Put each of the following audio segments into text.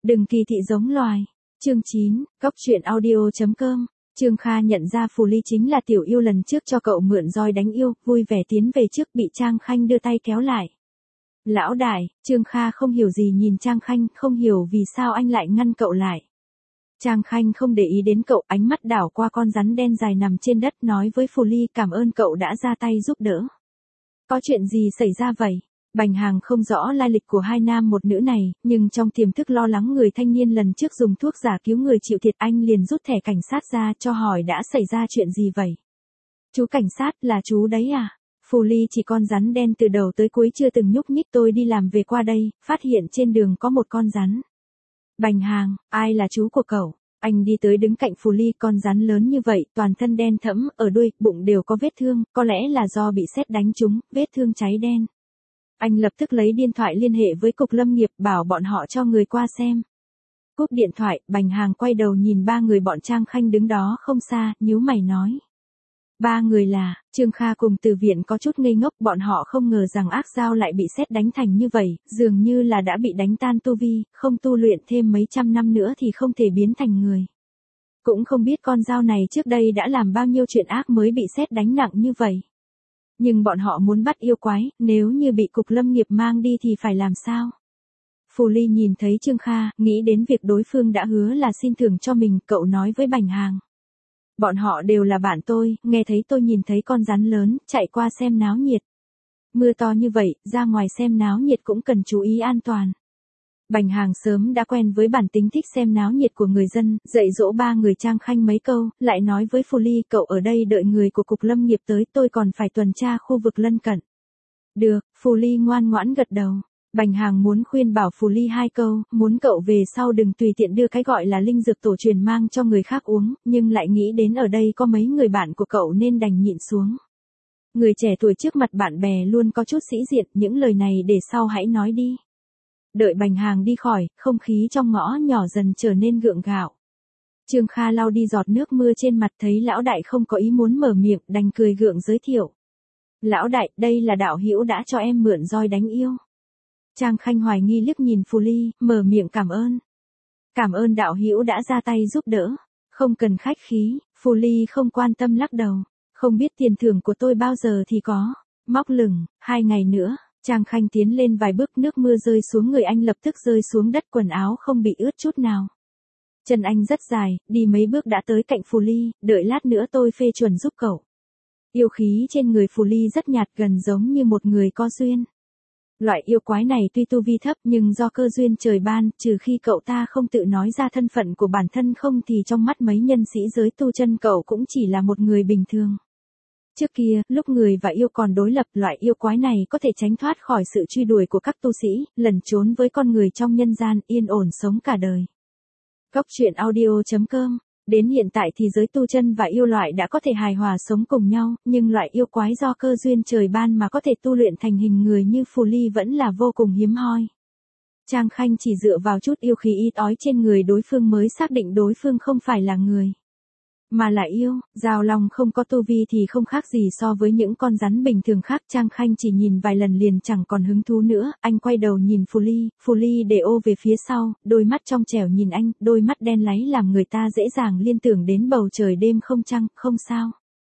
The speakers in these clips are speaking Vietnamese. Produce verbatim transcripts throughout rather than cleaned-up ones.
Đừng kỳ thị giống loài. Chương chín, Cóc truyện audio.com. Trương Kha nhận ra Phù Ly chính là tiểu yêu lần trước cho cậu mượn roi đánh yêu, vui vẻ tiến về trước bị Trang Khanh đưa tay kéo lại. Lão đại, Trương Kha không hiểu gì nhìn Trang Khanh, không hiểu vì sao anh lại ngăn cậu lại. Trang Khanh không để ý đến cậu, ánh mắt đảo qua con rắn đen dài nằm trên đất, nói với Phù Ly cảm ơn cậu đã ra tay giúp đỡ. Có chuyện gì xảy ra vậy? Bành Hàng không rõ lai lịch của hai nam một nữ này, nhưng trong tiềm thức lo lắng người thanh niên lần trước dùng thuốc giả cứu người chịu thiệt, anh liền rút thẻ cảnh sát ra cho hỏi đã xảy ra chuyện gì vậy. Chú cảnh sát, là chú đấy à? Phù Ly chỉ con rắn đen từ đầu tới cuối chưa từng nhúc nhích, tôi đi làm về qua đây, phát hiện trên đường có một con rắn. Bành Hàng, ai là chú của cậu? Anh đi tới đứng cạnh Phù Ly, con rắn lớn như vậy, toàn thân đen thẫm, ở đuôi, bụng đều có vết thương, có lẽ là do bị sét đánh trúng, vết thương cháy đen. Anh lập tức lấy điện thoại liên hệ với cục lâm nghiệp, bảo bọn họ cho người qua xem. Cúp điện thoại, Bành Hàng quay đầu nhìn ba người bọn Trang Khanh đứng đó không xa, nhíu mày nói. Ba người là, Trương Kha cùng Từ Viện có chút ngây ngốc, bọn họ không ngờ rằng ác dao lại bị sét đánh thành như vậy, dường như là đã bị đánh tan tu vi, không tu luyện thêm mấy trăm năm nữa thì không thể biến thành người. Cũng không biết con dao này trước đây đã làm bao nhiêu chuyện ác mới bị sét đánh nặng như vậy. Nhưng bọn họ muốn bắt yêu quái, nếu như bị cục lâm nghiệp mang đi thì phải làm sao? Phù Ly nhìn thấy Trương Kha, nghĩ đến việc đối phương đã hứa là xin thưởng cho mình, cậu nói với Bành Hàng. Bọn họ đều là bạn tôi, nghe thấy tôi nhìn thấy con rắn lớn, chạy qua xem náo nhiệt. Mưa to như vậy, ra ngoài xem náo nhiệt cũng cần chú ý an toàn. Bành Hàng sớm đã quen với bản tính thích xem náo nhiệt của người dân, dạy dỗ ba người Trang Khanh mấy câu, lại nói với Phù Ly, cậu ở đây đợi người của cục lâm nghiệp tới, tôi còn phải tuần tra khu vực lân cận. Được, Phù Ly ngoan ngoãn gật đầu. Bành Hàng muốn khuyên bảo Phù Ly hai câu, muốn cậu về sau đừng tùy tiện đưa cái gọi là linh dược tổ truyền mang cho người khác uống, nhưng lại nghĩ đến ở đây có mấy người bạn của cậu nên đành nhịn xuống. Người trẻ tuổi trước mặt bạn bè luôn có chút sĩ diện, những lời này để sau hãy nói đi. Đợi Bành Hàng đi khỏi, không khí trong ngõ nhỏ dần trở nên gượng gạo. Trương Kha lau đi giọt nước mưa trên mặt, thấy lão đại không có ý muốn mở miệng, đành cười gượng giới thiệu. Lão đại, đây là đạo hữu đã cho em mượn roi đánh yêu. Trang Khanh hoài nghi liếc nhìn Phù Ly, mở miệng cảm ơn. Cảm ơn đạo hữu đã ra tay giúp đỡ. Không cần khách khí, Phù Ly không quan tâm lắc đầu. Không biết tiền thưởng của tôi bao giờ thì có. Móc lửng, hai ngày nữa. Trang Khanh tiến lên vài bước, nước mưa rơi xuống người anh lập tức rơi xuống đất, quần áo không bị ướt chút nào. Chân anh rất dài, đi mấy bước đã tới cạnh Phù Ly, đợi lát nữa tôi phê chuẩn giúp cậu. Yêu khí trên người Phù Ly rất nhạt, gần giống như một người có duyên. Loại yêu quái này tuy tu vi thấp nhưng do cơ duyên trời ban, trừ khi cậu ta không tự nói ra thân phận của bản thân, không thì trong mắt mấy nhân sĩ giới tu chân cậu cũng chỉ là một người bình thường. Trước kia, lúc người và yêu còn đối lập, loại yêu quái này có thể tránh thoát khỏi sự truy đuổi của các tu sĩ, lẩn trốn với con người trong nhân gian, yên ổn sống cả đời. Cóc truyện audio.com. Đến hiện tại thì giới tu chân và yêu loại đã có thể hài hòa sống cùng nhau, nhưng loại yêu quái do cơ duyên trời ban mà có thể tu luyện thành hình người như Phù Ly vẫn là vô cùng hiếm hoi. Trang Khanh chỉ dựa vào chút yêu khí ít ỏi trên người đối phương mới xác định đối phương không phải là người, mà là yêu. Giao long không có tu vi thì không khác gì so với những con rắn bình thường khác. Trang Khanh chỉ nhìn vài lần liền chẳng còn hứng thú nữa, anh quay đầu nhìn Phù Ly, Phù Ly để ô về phía sau, đôi mắt trong trẻo nhìn anh, đôi mắt đen láy làm người ta dễ dàng liên tưởng đến bầu trời đêm không trăng, không sao.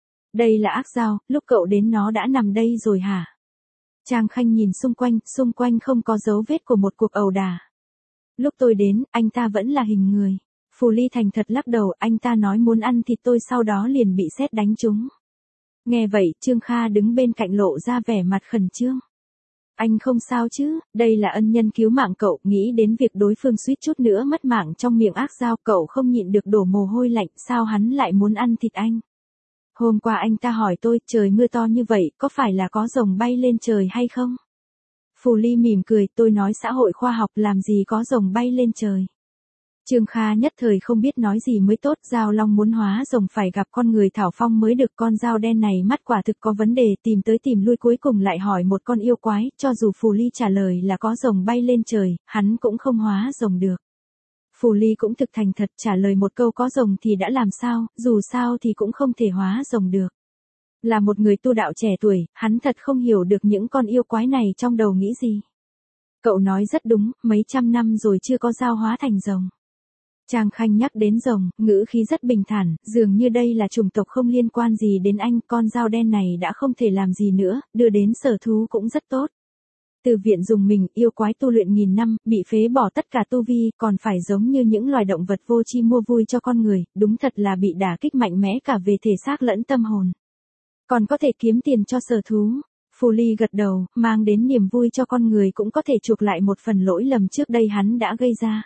Đây là ác dao, lúc cậu đến nó đã nằm đây rồi hả? Trang Khanh nhìn xung quanh, xung quanh không có dấu vết của một cuộc ẩu đả. Lúc tôi đến, anh ta vẫn là hình người. Phù Ly thành thật lắc đầu, anh ta nói muốn ăn thịt tôi sau đó liền bị sét đánh trúng. Nghe vậy, Trương Kha đứng bên cạnh lộ ra vẻ mặt khẩn trương. Anh không sao chứ, đây là ân nhân cứu mạng cậu, nghĩ đến việc đối phương suýt chút nữa mất mạng trong miệng ác dao, cậu không nhịn được đổ mồ hôi lạnh, sao hắn lại muốn ăn thịt anh? Hôm qua anh ta hỏi tôi, trời mưa to như vậy, có phải là có rồng bay lên trời hay không? Phù Ly mỉm cười, tôi nói xã hội khoa học làm gì có rồng bay lên trời. Trương Kha nhất thời không biết nói gì mới tốt, dao long muốn hóa rồng phải gặp con người thảo phong mới được, con dao đen này mắt quả thực có vấn đề, tìm tới tìm lui cuối cùng lại hỏi một con yêu quái, cho dù Phù Ly trả lời là có rồng bay lên trời, hắn cũng không hóa rồng được. Phù Ly cũng thực thành thật trả lời một câu có rồng thì đã làm sao, dù sao thì cũng không thể hóa rồng được. Là một người tu đạo trẻ tuổi, hắn thật không hiểu được những con yêu quái này trong đầu nghĩ gì. Cậu nói rất đúng, mấy trăm năm rồi chưa có dao hóa thành rồng. Trang Khanh nhắc đến rồng, ngữ khí rất bình thản, dường như đây là chủng tộc không liên quan gì đến anh, con dao đen này đã không thể làm gì nữa, đưa đến sở thú cũng rất tốt. Từ viện dùng mình, yêu quái tu luyện nghìn năm, bị phế bỏ tất cả tu vi, còn phải giống như những loài động vật vô tri mua vui cho con người, đúng thật là bị đả kích mạnh mẽ cả về thể xác lẫn tâm hồn. Còn có thể kiếm tiền cho sở thú. Phù Ly gật đầu, mang đến niềm vui cho con người cũng có thể chuộc lại một phần lỗi lầm trước đây hắn đã gây ra.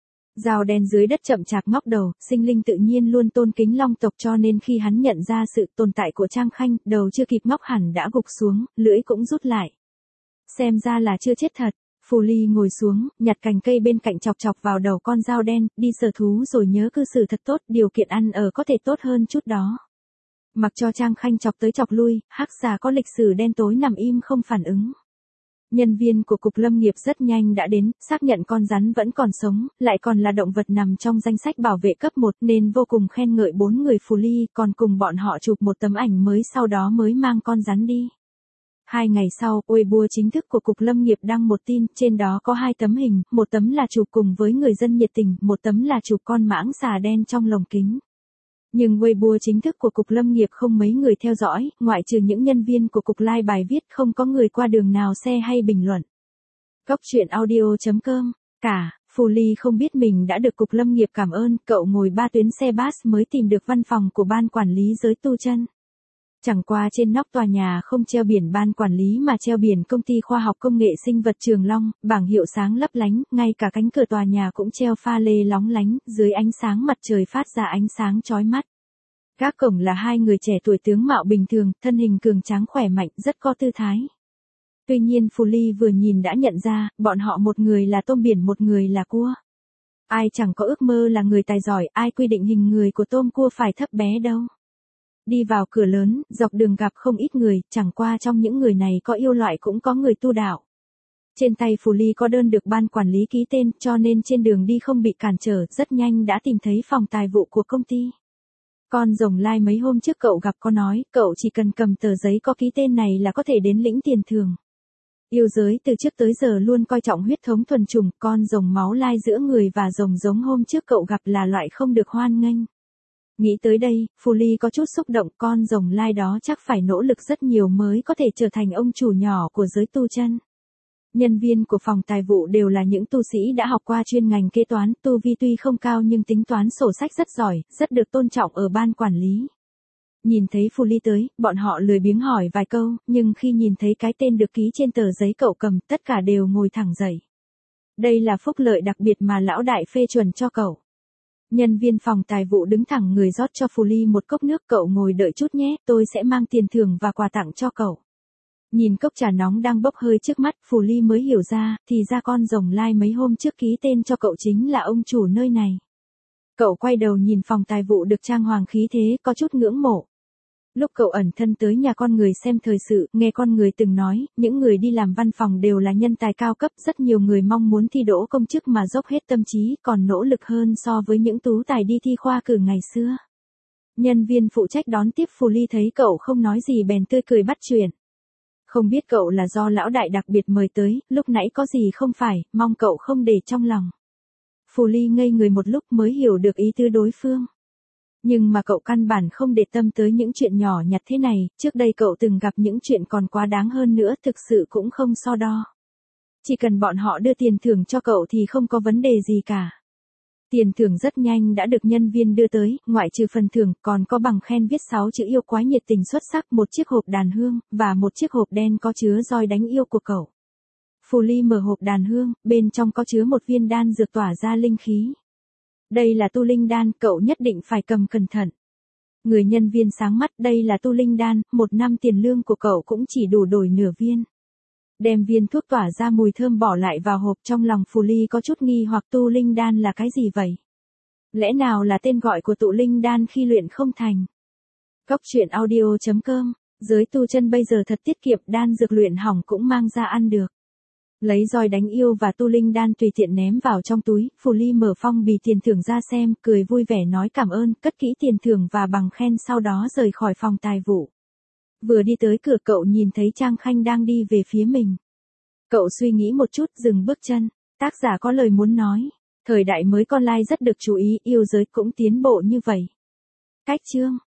Dao đen dưới đất chậm chạp ngóc đầu, sinh linh tự nhiên luôn tôn kính long tộc cho nên khi hắn nhận ra sự tồn tại của Trang Khanh, đầu chưa kịp ngóc hẳn đã gục xuống, lưỡi cũng rút lại. Xem ra là chưa chết thật. Phù Ly ngồi xuống, nhặt cành cây bên cạnh chọc chọc vào đầu con dao đen, đi sở thú rồi nhớ cư xử thật tốt, điều kiện ăn ở có thể tốt hơn chút đó. Mặc cho Trang Khanh chọc tới chọc lui, hắc xà có lịch sử đen tối nằm im không phản ứng. Nhân viên của Cục Lâm nghiệp rất nhanh đã đến, xác nhận con rắn vẫn còn sống, lại còn là động vật nằm trong danh sách bảo vệ cấp một nên vô cùng khen ngợi bốn người Phù Ly, còn cùng bọn họ chụp một tấm ảnh mới sau đó mới mang con rắn đi. Hai ngày sau, Weibo chính thức của Cục Lâm nghiệp đăng một tin, trên đó có hai tấm hình, một tấm là chụp cùng với người dân nhiệt tình, một tấm là chụp con mãng xà đen trong lồng kính. Nhưng Weibo chính thức của Cục Lâm nghiệp không mấy người theo dõi, ngoại trừ những nhân viên của Cục Like bài viết không có người qua đường nào share hay bình luận. Góc truyện audio chấm com, cả, Phù Ly không biết mình đã được Cục Lâm nghiệp cảm ơn, cậu ngồi ba tuyến xe bus mới tìm được văn phòng của ban quản lý giới tu chân. Chẳng qua trên nóc tòa nhà không treo biển ban quản lý mà treo biển công ty khoa học công nghệ sinh vật Trường Long, bảng hiệu sáng lấp lánh, ngay cả cánh cửa tòa nhà cũng treo pha lê lóng lánh, dưới ánh sáng mặt trời phát ra ánh sáng chói mắt. Gác cổng là hai người trẻ tuổi tướng mạo bình thường, thân hình cường tráng khỏe mạnh, rất có tư thái. Tuy nhiên Phù Ly vừa nhìn đã nhận ra, bọn họ một người là tôm biển một người là cua. Ai chẳng có ước mơ là người tài giỏi, ai quy định hình người của tôm cua phải thấp bé đâu. Đi vào cửa lớn, dọc đường gặp không ít người, chẳng qua trong những người này có yêu loại cũng có người tu đạo. Trên tay Phù Ly có đơn được ban quản lý ký tên, cho nên trên đường đi không bị cản trở, rất nhanh đã tìm thấy phòng tài vụ của công ty. Con rồng lai mấy hôm trước cậu gặp có nói, cậu chỉ cần cầm tờ giấy có ký tên này là có thể đến lĩnh tiền thưởng. Yêu giới từ trước tới giờ luôn coi trọng huyết thống thuần chủng, con rồng máu lai giữa người và rồng giống hôm trước cậu gặp là loại không được hoan nghênh. Nghĩ tới đây, Phù Ly có chút xúc động, con rồng lai đó chắc phải nỗ lực rất nhiều mới có thể trở thành ông chủ nhỏ của giới tu chân. Nhân viên của phòng tài vụ đều là những tu sĩ đã học qua chuyên ngành kế toán, tu vi tuy không cao nhưng tính toán sổ sách rất giỏi, rất được tôn trọng ở ban quản lý. Nhìn thấy Phù Ly tới, bọn họ lười biếng hỏi vài câu, nhưng khi nhìn thấy cái tên được ký trên tờ giấy cậu cầm, tất cả đều ngồi thẳng dậy. Đây là phúc lợi đặc biệt mà lão đại phê chuẩn cho cậu. Nhân viên phòng tài vụ đứng thẳng người rót cho Phù Ly một cốc nước, cậu ngồi đợi chút nhé, tôi sẽ mang tiền thưởng và quà tặng cho cậu. Nhìn cốc trà nóng đang bốc hơi trước mắt, Phù Ly mới hiểu ra, thì ra con rồng lai mấy hôm trước ký tên cho cậu chính là ông chủ nơi này. Cậu quay đầu nhìn phòng tài vụ được trang hoàng khí thế, có chút ngưỡng mộ. Lúc cậu ẩn thân tới nhà con người xem thời sự, nghe con người từng nói, những người đi làm văn phòng đều là nhân tài cao cấp, rất nhiều người mong muốn thi đỗ công chức mà dốc hết tâm trí, còn nỗ lực hơn so với những tú tài đi thi khoa cử ngày xưa. Nhân viên phụ trách đón tiếp Phù Ly thấy cậu không nói gì bèn tươi cười bắt chuyện. Không biết cậu là do lão đại đặc biệt mời tới, lúc nãy có gì không phải, mong cậu không để trong lòng. Phù Ly ngây người một lúc mới hiểu được ý tứ đối phương. Nhưng mà cậu căn bản không để tâm tới những chuyện nhỏ nhặt thế này, trước đây cậu từng gặp những chuyện còn quá đáng hơn nữa, thực sự cũng không so đo. Chỉ cần bọn họ đưa tiền thưởng cho cậu thì không có vấn đề gì cả. Tiền thưởng rất nhanh đã được nhân viên đưa tới, ngoại trừ phần thưởng còn có bằng khen viết sáu chữ yêu quái nhiệt tình xuất sắc, một chiếc hộp đàn hương, và một chiếc hộp đen có chứa roi đánh yêu của cậu. Phù Ly mở hộp đàn hương, bên trong có chứa một viên đan dược tỏa ra linh khí. Đây là tu linh đan, cậu nhất định phải cầm cẩn thận. Người nhân viên sáng mắt, đây là tu linh đan, một năm tiền lương của cậu cũng chỉ đủ đổi nửa viên. Đem viên thuốc tỏa ra mùi thơm bỏ lại vào hộp, trong lòng Phù Ly có chút nghi hoặc tu linh đan là cái gì vậy? Lẽ nào là tên gọi của tụ linh đan khi luyện không thành? Góc truyện audio chấm com, giới tu chân bây giờ thật tiết kiệm, đan dược luyện hỏng cũng mang ra ăn được. Lấy roi đánh yêu và tu linh đan tùy tiện ném vào trong túi, Phù Ly mở phong bì tiền thưởng ra xem, cười vui vẻ nói cảm ơn, cất kỹ tiền thưởng và bằng khen sau đó rời khỏi phòng tài vụ. Vừa đi tới cửa cậu nhìn thấy Trang Khanh đang đi về phía mình. Cậu suy nghĩ một chút dừng bước chân, tác giả có lời muốn nói. Thời đại mới con lai rất được chú ý, yêu giới cũng tiến bộ như vậy. Cách chương